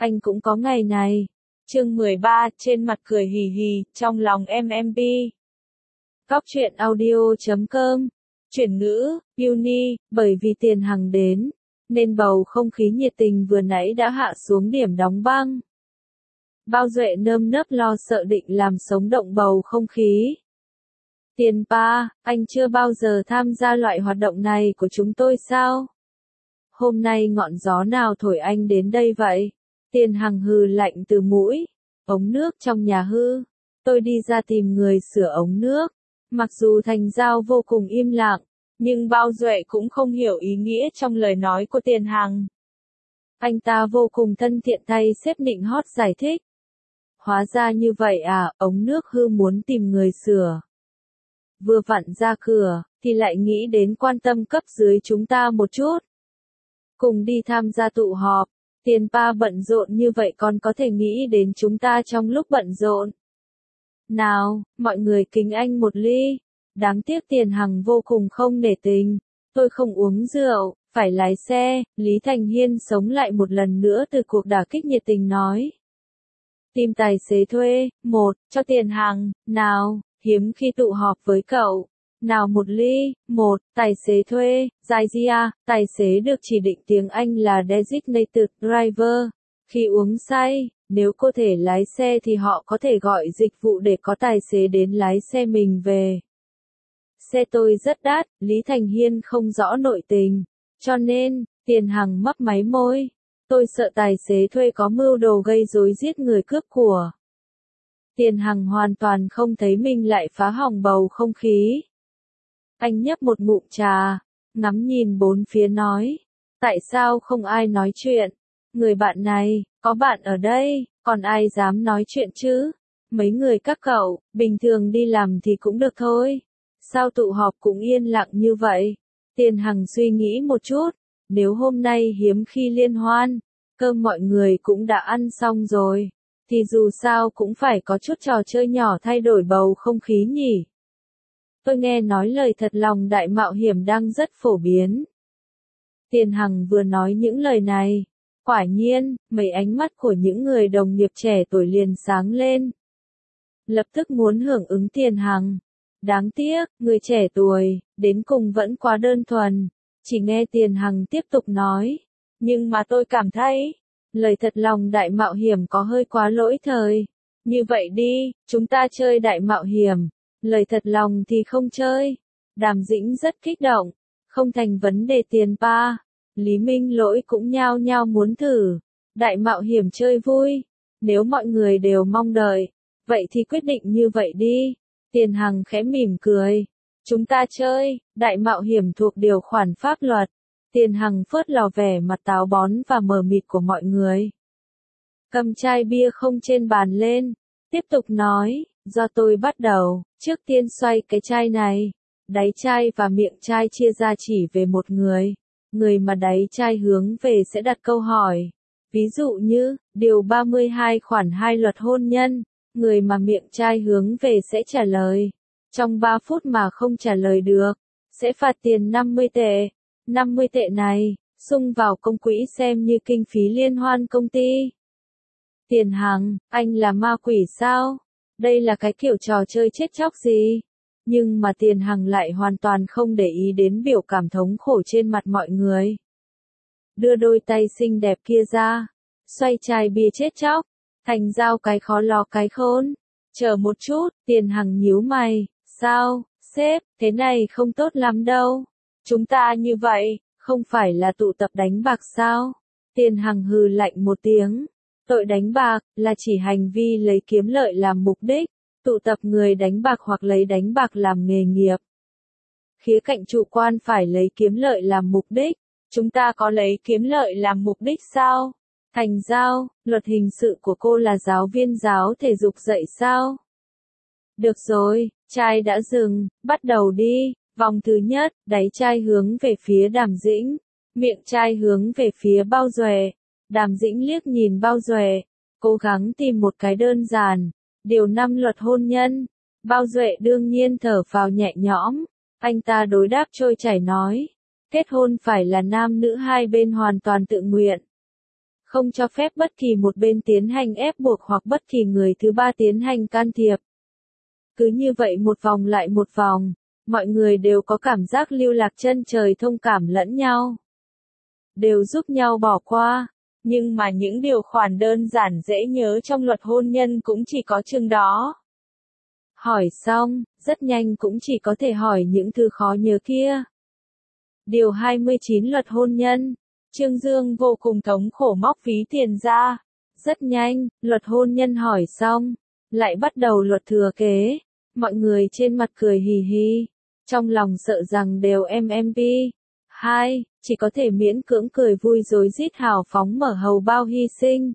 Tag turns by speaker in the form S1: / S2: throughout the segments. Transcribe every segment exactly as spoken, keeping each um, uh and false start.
S1: anh cũng có ngày này. Chương mười ba, trên mặt cười hì hì, trong lòng em em pê. Cóc truyện audio chấm com. Chuyển ngữ, Uni, bởi vì Tiền Hằng đến, nên bầu không khí nhiệt tình vừa nãy đã hạ xuống điểm đóng băng. Bao Duệ nơm nớp lo sợ định làm sống động bầu không khí. Tiền pa, anh chưa bao giờ tham gia loại hoạt động này của chúng tôi sao? Hôm nay ngọn gió nào thổi anh đến đây vậy? Tiền Hằng hừ lạnh từ mũi. Ống nước trong nhà hư. Tôi đi ra tìm người sửa ống nước. Mặc dù Thành Giao vô cùng im lặng, nhưng Bao Duệ cũng không hiểu ý nghĩa trong lời nói của Tiền Hằng. Anh ta vô cùng thân thiện thay sếp nịnh hót giải thích. Hóa ra như vậy à, ống nước hư muốn tìm người sửa. Vừa vặn ra cửa, thì lại nghĩ đến quan tâm cấp dưới chúng ta một chút. Cùng đi tham gia tụ họp, Tiền pa bận rộn như vậy còn có thể nghĩ đến chúng ta trong lúc bận rộn. Nào, mọi người kính anh một ly. Đáng tiếc Tiền Hằng vô cùng không nể tình. Tôi không uống rượu, phải lái xe. Lý Thành Hiên sống lại một lần nữa từ cuộc đả kích nhiệt tình nói. Tìm tài xế thuê, một, cho Tiền Hằng, nào, hiếm khi tụ họp với cậu. Nào một ly, một, tài xế thuê, dài gì à, tài xế được chỉ định tiếng Anh là designated driver. Khi uống say, nếu có thể lái xe thì họ có thể gọi dịch vụ để có tài xế đến lái xe mình về. Xe tôi rất đắt, Lý Thành Hiên không rõ nội tình, cho nên, Tiền Hằng mấp máy môi. Tôi sợ tài xế thuê có mưu đồ gây rối giết người cướp của. Tiền Hằng hoàn toàn không thấy mình lại phá hỏng bầu không khí. Anh nhấp một ngụm trà, ngắm nhìn bốn phía nói. Tại sao không ai nói chuyện? Người bạn này, có bạn ở đây, còn ai dám nói chuyện chứ? Mấy người các cậu, bình thường đi làm thì cũng được thôi. Sao tụ họp cũng yên lặng như vậy? Tiền Hằng suy nghĩ một chút, nếu hôm nay hiếm khi liên hoan, cơm mọi người cũng đã ăn xong rồi, thì dù sao cũng phải có chút trò chơi nhỏ thay đổi bầu không khí nhỉ. Tôi nghe nói lời thật lòng đại mạo hiểm đang rất phổ biến. Tiền Hằng vừa nói những lời này, quả nhiên, mấy ánh mắt của những người đồng nghiệp trẻ tuổi liền sáng lên. Lập tức muốn hưởng ứng Tiền Hằng. Đáng tiếc, người trẻ tuổi, đến cùng vẫn quá đơn thuần. Chỉ nghe Tiền Hằng tiếp tục nói. Nhưng mà tôi cảm thấy, lời thật lòng đại mạo hiểm có hơi quá lỗi thời. Như vậy đi, chúng ta chơi đại mạo hiểm. Lời thật lòng thì không chơi. Đàm Dĩnh rất kích động. Không thành vấn đề Tiền pa. Lý Minh Lỗi cũng nhao nhao muốn thử. Đại mạo hiểm chơi vui. Nếu mọi người đều mong đợi, vậy thì quyết định như vậy đi. Tiền Hằng khẽ mỉm cười. Chúng ta chơi, đại mạo hiểm thuộc điều khoản pháp luật. Tiền Hằng phớt lò vẻ mặt táo bón và mờ mịt của mọi người. Cầm chai bia không trên bàn lên. Tiếp tục nói, do tôi bắt đầu, trước tiên xoay cái chai này. Đáy chai và miệng chai chia ra chỉ về một người. Người mà đáy chai hướng về sẽ đặt câu hỏi. Ví dụ như, điều ba mươi hai khoản hai luật hôn nhân. Người mà miệng chai hướng về sẽ trả lời. Trong ba phút mà không trả lời được, sẽ phạt tiền năm mươi tệ. năm mươi tệ này, sung vào công quỹ xem như kinh phí liên hoan công ty. Tiền Hằng, anh là ma quỷ sao? Đây là cái kiểu trò chơi chết chóc gì? Nhưng mà Tiền Hằng lại hoàn toàn không để ý đến biểu cảm thống khổ trên mặt mọi người. Đưa đôi tay xinh đẹp kia ra, xoay chai bia chết chóc. Thành Giao cái khó lo cái khôn. Chờ một chút, Tiền Hằng nhíu mày. Sao, sếp, thế này không tốt lắm đâu. Chúng ta như vậy, không phải là tụ tập đánh bạc sao? Tiền Hằng hừ lạnh một tiếng. Tội đánh bạc, là chỉ hành vi lấy kiếm lợi làm mục đích. Tụ tập người đánh bạc hoặc lấy đánh bạc làm nghề nghiệp. Khía cạnh chủ quan phải lấy kiếm lợi làm mục đích. Chúng ta có lấy kiếm lợi làm mục đích sao? Thành Giao, luật hình sự của cô là giáo viên giáo thể dục dạy sao? Được rồi, chai đã dừng, bắt đầu đi. Vòng thứ nhất, đáy chai hướng về phía Đàm Dĩnh. Miệng chai hướng về phía Bao Duệ. Đàm Dĩnh liếc nhìn Bao Duệ. Cố gắng tìm một cái đơn giản. Điều năm luật hôn nhân. Bao Duệ đương nhiên thở phào nhẹ nhõm. Anh ta đối đáp trôi chảy nói. Kết hôn phải là nam nữ hai bên hoàn toàn tự nguyện. không cho phép bất kỳ một bên tiến hành ép buộc hoặc bất kỳ người thứ ba tiến hành can thiệp. Cứ như vậy một vòng lại một vòng, mọi người đều có cảm giác lưu lạc chân trời thông cảm lẫn nhau. Đều giúp nhau bỏ qua, nhưng mà những điều khoản đơn giản dễ nhớ trong luật hôn nhân cũng chỉ có chừng đó. Hỏi xong, rất nhanh cũng chỉ có thể hỏi những thứ khó nhớ kia. Điều hai mươi chín luật hôn nhân. Trương Dương vô cùng thống khổ móc ví tiền ra. Rất nhanh, luật hôn nhân hỏi xong, lại bắt đầu luật thừa kế. Mọi người trên mặt cười hì hì, trong lòng sợ rằng đều em em pê. Hai, chỉ có thể miễn cưỡng cười vui rối rít hào phóng mở hầu bao hy sinh.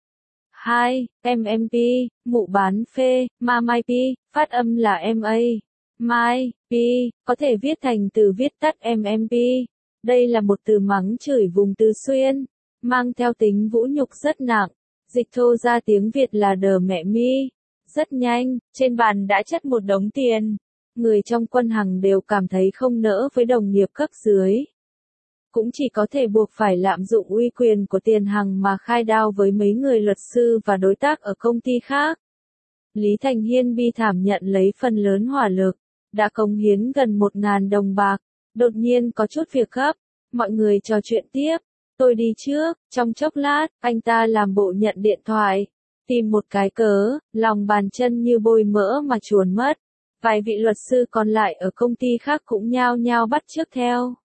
S1: Hai, em em pê, mụ bán phê, ma mai pi, phát âm là em a. Mai, pi, có thể viết thành từ viết tắt em em pê. Đây là một từ mắng chửi vùng Tứ Xuyên, mang theo tính vũ nhục rất nặng. Dịch thô ra tiếng Việt là đờ mẹ mi. Rất nhanh, trên bàn đã chất một đống tiền. Người trong quân Hằng đều cảm thấy không nỡ với đồng nghiệp cấp dưới. Cũng chỉ có thể buộc phải lạm dụng uy quyền của Tiền Hằng mà khai đao với mấy người luật sư và đối tác ở công ty khác. Lý Thành Hiên bi thảm nhận lấy phần lớn hỏa lực, đã cống hiến gần một ngàn đồng bạc. Đột nhiên có chút việc gấp, mọi người trò chuyện tiếp. Tôi đi trước, trong chốc lát, anh ta làm bộ nhận điện thoại. Tìm một cái cớ, lòng bàn chân như bôi mỡ mà chuồn mất. Vài vị luật sư còn lại ở công ty khác cũng nhao nhao bắt chước theo.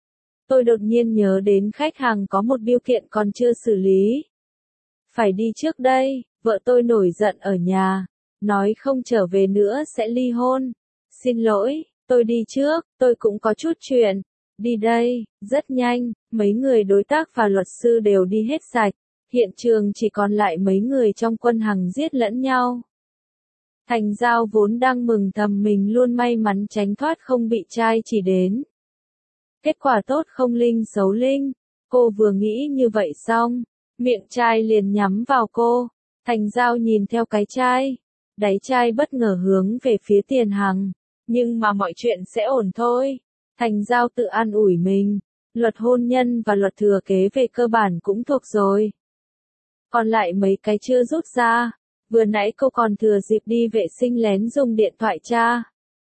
S1: Tôi đột nhiên nhớ đến khách hàng có một bill kiện còn chưa xử lý. Phải đi trước đây, vợ tôi nổi giận ở nhà, nói không trở về nữa sẽ ly hôn. Xin lỗi, tôi đi trước, tôi cũng có chút chuyện. Đi đây, rất nhanh, mấy người đối tác và luật sư đều đi hết sạch. Hiện trường chỉ còn lại mấy người trong quân Hằng giết lẫn nhau. Thành Giao vốn đang mừng thầm mình luôn may mắn tránh thoát không bị trai chỉ đến. Kết quả tốt không linh xấu linh. Cô vừa nghĩ như vậy xong, miệng trai liền nhắm vào cô. Thành Giao nhìn theo cái trai. Đáy trai bất ngờ hướng về phía Tiền Hằng. Nhưng mà mọi chuyện sẽ ổn thôi. Thành Giao tự an ủi mình. Luật hôn nhân và luật thừa kế về cơ bản cũng thuộc rồi. Còn lại mấy cái chưa rút ra. Vừa nãy cô còn thừa dịp đi vệ sinh lén dùng điện thoại tra.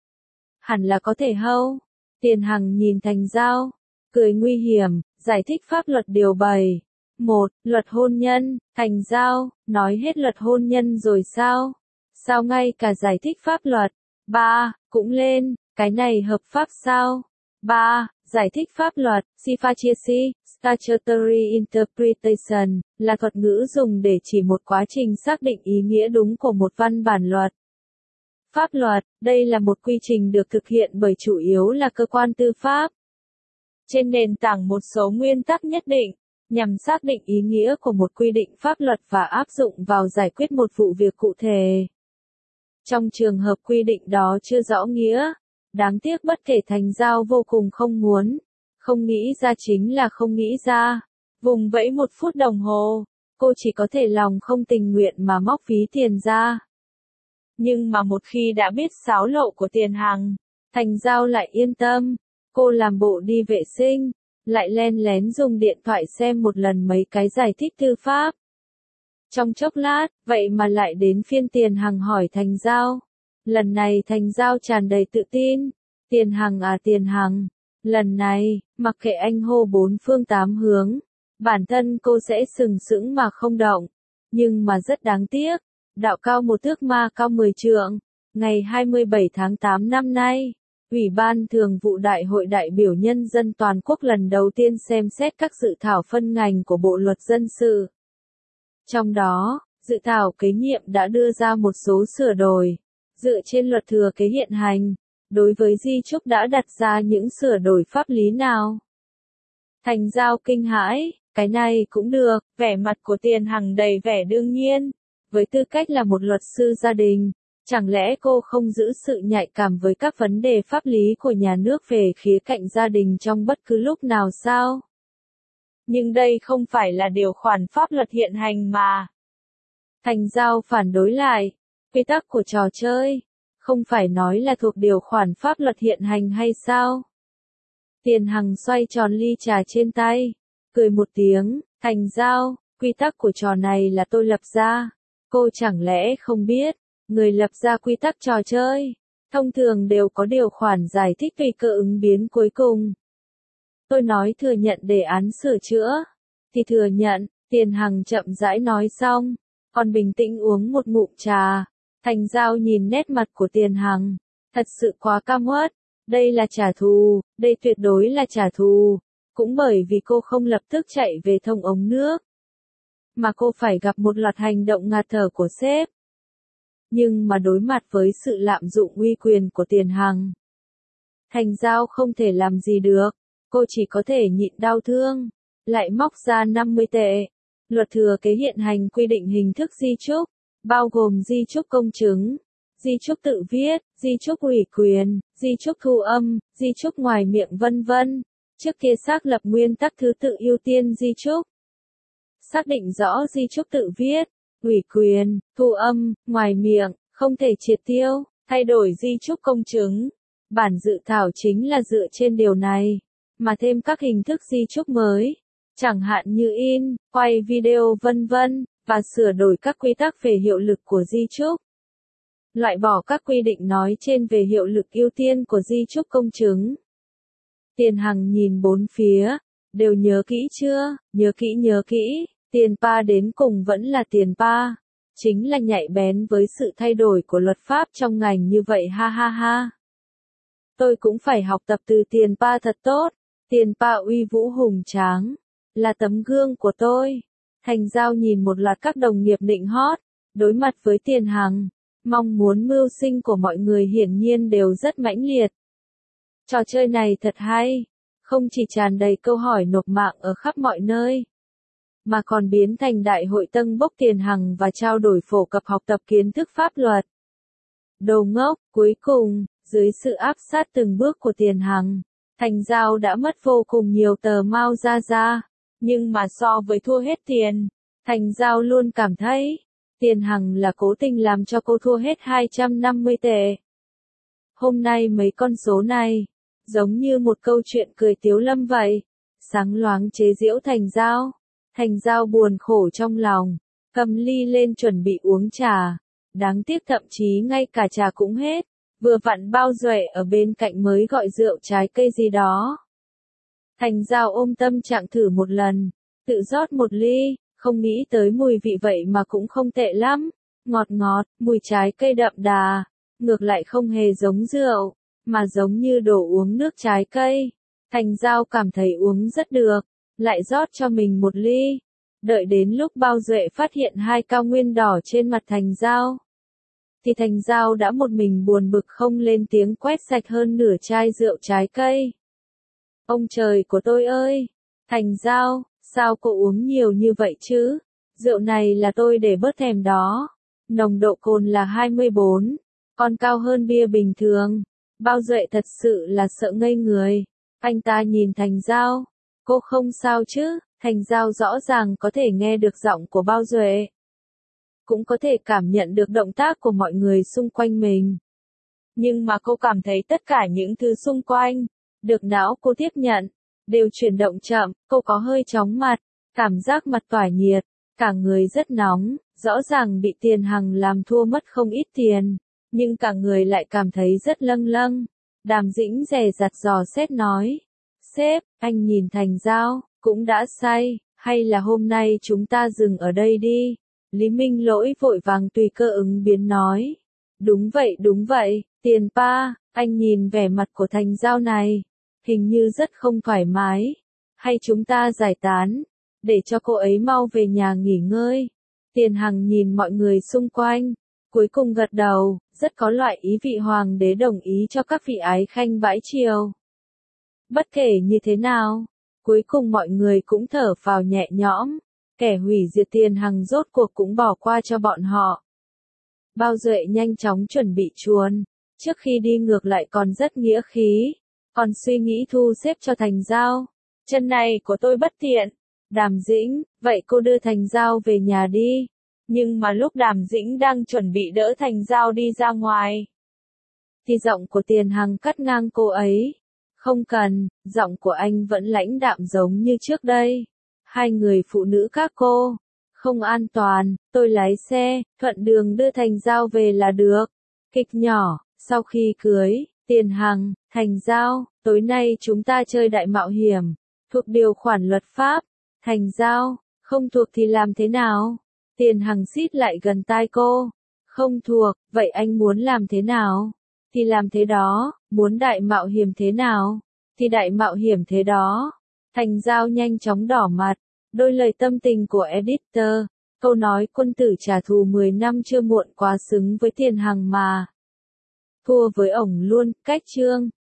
S1: Hẳn là có thể hâu. Tiền Hằng nhìn Thành Giao, cười nguy hiểm, giải thích pháp luật điều bảy. Một, luật hôn nhân. Thành Giao, nói hết luật hôn nhân rồi sao? Sao ngay cả giải thích pháp luật? Ba, cũng lên, cái này hợp pháp sao? Ba, giải thích pháp luật, Sifaciesi, Statutory Interpretation, là thuật ngữ dùng để chỉ một quá trình xác định ý nghĩa đúng của một văn bản luật. Pháp luật, đây là một quy trình được thực hiện bởi chủ yếu là cơ quan tư pháp. Trên nền tảng một số nguyên tắc nhất định, nhằm xác định ý nghĩa của một quy định pháp luật và áp dụng vào giải quyết một vụ việc cụ thể. Trong trường hợp quy định đó chưa rõ nghĩa, đáng tiếc bất kể Thành Giao vô cùng không muốn, không nghĩ ra chính là không nghĩ ra. Vùng vẫy một phút đồng hồ, cô chỉ có thể lòng không tình nguyện mà móc ví tiền ra. Nhưng mà một khi đã biết xáo lộ của Tiền Hằng, Thành Giao lại yên tâm. Cô làm bộ đi vệ sinh, lại len lén dùng điện thoại xem một lần mấy cái giải thích tư pháp. Trong chốc lát, vậy mà lại đến phiên Tiền Hằng hỏi Thành Giao. Lần này Thành Giao tràn đầy tự tin. Tiền Hằng à Tiền Hằng, lần này, mặc kệ anh hô bốn phương tám hướng, bản thân cô sẽ sừng sững mà không động. Nhưng mà rất đáng tiếc, đạo cao một thước ma cao mười trượng. Ngày hai mươi bảy tháng tám năm nay, Ủy ban Thường vụ Đại hội đại biểu nhân dân toàn quốc lần đầu tiên xem xét các dự thảo phân ngành của Bộ luật dân sự. Trong đó, dự thảo kế nhiệm đã đưa ra một số sửa đổi, dựa trên luật thừa kế hiện hành. Đối với di chúc đã đặt ra những sửa đổi pháp lý nào? Thành Giao kinh hãi, cái này cũng được, vẻ mặt của Tiền Hằng đầy vẻ đương nhiên. Với tư cách là một luật sư gia đình, chẳng lẽ cô không giữ sự nhạy cảm với các vấn đề pháp lý của nhà nước về khía cạnh gia đình trong bất cứ lúc nào sao? Nhưng đây không phải là điều khoản pháp luật hiện hành mà. Thành Giao phản đối lại, quy tắc của trò chơi, không phải nói là thuộc điều khoản pháp luật hiện hành hay sao? Tiền Hằng xoay tròn ly trà trên tay, cười một tiếng, Thành Giao, quy tắc của trò này là tôi lập ra. Cô chẳng lẽ không biết, người lập ra quy tắc trò chơi, thông thường đều có điều khoản giải thích tùy cơ ứng biến cuối cùng. Tôi nói thừa nhận đề án sửa chữa, thì thừa nhận, Tiền Hằng chậm rãi nói xong, còn bình tĩnh uống một ngụm trà. Thành Giao nhìn nét mặt của Tiền Hằng, thật sự quá căm uất, đây là trả thù, đây tuyệt đối là trả thù, cũng bởi vì cô không lập tức chạy về thông ống nước, mà cô phải gặp một loạt hành động ngạt thở của sếp. Nhưng mà đối mặt với sự lạm dụng uy quyền của Tiền Hằng, Thành Giao không thể làm gì được, cô chỉ có thể nhịn đau thương, lại móc ra năm mươi tệ. Luật thừa kế hiện hành quy định hình thức di chúc, bao gồm di chúc công chứng, di chúc tự viết, di chúc ủy quyền, di chúc thu âm, di chúc ngoài miệng vân vân. Trước kia xác lập nguyên tắc thứ tự ưu tiên di chúc. Xác định rõ di chúc tự viết, ủy quyền, thu âm, ngoài miệng, không thể triệt tiêu, thay đổi di chúc công chứng. Bản dự thảo chính là dựa trên điều này, mà thêm các hình thức di chúc mới, chẳng hạn như in, quay video vân vân, và sửa đổi các quy tắc về hiệu lực của di chúc. Loại bỏ các quy định nói trên về hiệu lực ưu tiên của di chúc công chứng. Tiền Hằng nhìn bốn phía, đều nhớ kỹ chưa, nhớ kỹ nhớ kỹ, Tiền Pa đến cùng vẫn là Tiền Pa, chính là nhạy bén với sự thay đổi của luật pháp trong ngành như vậy ha ha ha. Tôi cũng phải học tập từ Tiền Pa thật tốt, Tiền Pa uy vũ hùng tráng, là tấm gương của tôi. Thành Giao nhìn một loạt các đồng nghiệp nịnh hót, đối mặt với Tiền Hằng, mong muốn mưu sinh của mọi người hiển nhiên đều rất mãnh liệt. Trò chơi này thật hay, không chỉ tràn đầy câu hỏi nộp mạng ở khắp mọi nơi, mà còn biến thành đại hội tâng bốc Tiền Hằng và trao đổi phổ cập học tập kiến thức pháp luật. Đồ ngốc, cuối cùng, dưới sự áp sát từng bước của Tiền Hằng, Thành Giao đã mất vô cùng nhiều tờ Mao ra ra, nhưng mà so với thua hết tiền, Thành Giao luôn cảm thấy, Tiền Hằng là cố tình làm cho cô thua hết hai trăm năm mươi tệ. Hôm nay mấy con số này, giống như một câu chuyện cười tiếu lâm vậy, sáng loáng chế giễu Thành Giao. Thành Giao buồn khổ trong lòng, cầm ly lên chuẩn bị uống trà, đáng tiếc thậm chí ngay cả trà cũng hết, vừa vặn Bao Duệ ở bên cạnh mới gọi rượu trái cây gì đó. Thành Giao ôm tâm trạng thử một lần, tự rót một ly, không nghĩ tới mùi vị vậy mà cũng không tệ lắm, ngọt ngọt, mùi trái cây đậm đà, ngược lại không hề giống rượu, mà giống như đồ uống nước trái cây. Thành Giao cảm thấy uống rất được, lại rót cho mình một ly. Đợi đến lúc Bao Duệ phát hiện hai cao nguyên đỏ trên mặt Thành Giao, thì Thành Giao đã một mình buồn bực không lên tiếng quét sạch hơn nửa chai rượu trái cây. Ông trời của tôi ơi! Thành Giao, sao cô uống nhiều như vậy chứ? Rượu này là tôi để bớt thèm đó. Nồng độ cồn là hai mươi bốn, còn cao hơn bia bình thường. Bao Duệ thật sự là sợ ngây người. Anh ta nhìn Thành Giao. Cô không sao chứ? Thành Giao rõ ràng có thể nghe được giọng của Bao Duệ, cũng có thể cảm nhận được động tác của mọi người xung quanh mình. Nhưng mà cô cảm thấy tất cả những thứ xung quanh, được não cô tiếp nhận, đều chuyển động chậm, cô có hơi chóng mặt, cảm giác mặt tỏa nhiệt, cả người rất nóng, rõ ràng bị Tiền Hằng làm thua mất không ít tiền, nhưng cả người lại cảm thấy rất lâng lâng. Đàm Dĩnh dè dặt dò xét nói, sếp, anh nhìn Thành Giao, cũng đã say, hay là hôm nay chúng ta dừng ở đây đi? Lý Minh Lỗi vội vàng tùy cơ ứng biến nói. Đúng vậy đúng vậy, Tiền Pa, anh nhìn vẻ mặt của Thành Giao này, hình như rất không thoải mái. Hay chúng ta giải tán, để cho cô ấy mau về nhà nghỉ ngơi. Tiền Hằng nhìn mọi người xung quanh, cuối cùng gật đầu, rất có loại ý vị hoàng đế đồng ý cho các vị ái khanh bãi triều. Bất kể như thế nào, cuối cùng mọi người cũng thở phào nhẹ nhõm. Kẻ hủy diệt Tiền Hằng rốt cuộc cũng bỏ qua cho bọn họ. Bao Duệ nhanh chóng chuẩn bị chuồn, trước khi đi ngược lại còn rất nghĩa khí, còn suy nghĩ thu xếp cho Thành Giao. Chân này của tôi bất tiện. Đàm Dĩnh, vậy cô đưa Thành Giao về nhà đi. Nhưng mà lúc Đàm Dĩnh đang chuẩn bị đỡ Thành Giao đi ra ngoài, thì giọng của Tiền Hằng cắt ngang cô ấy. Không cần, giọng của anh vẫn lãnh đạm giống như trước đây. Hai người phụ nữ các cô, Không an toàn, tôi lái xe, thuận đường đưa Thành Giao về là được. Kịch nhỏ, sau khi cưới, Tiền Hằng, Thành Giao, tối nay chúng ta chơi đại mạo hiểm. Thuộc điều khoản luật pháp. Thành Giao, không thuộc thì làm thế nào? Tiền Hằng xít lại gần tai cô. Không thuộc, vậy anh muốn làm thế nào? Thì làm thế đó, muốn đại mạo hiểm thế nào? Thì đại mạo hiểm thế đó. Thành Giao nhanh chóng đỏ mặt. Đôi lời tâm tình của editor. Câu nói quân tử trả thù mười năm chưa muộn quá xứng với Tiền Hằng mà. Thua với ổng luôn, cách chương.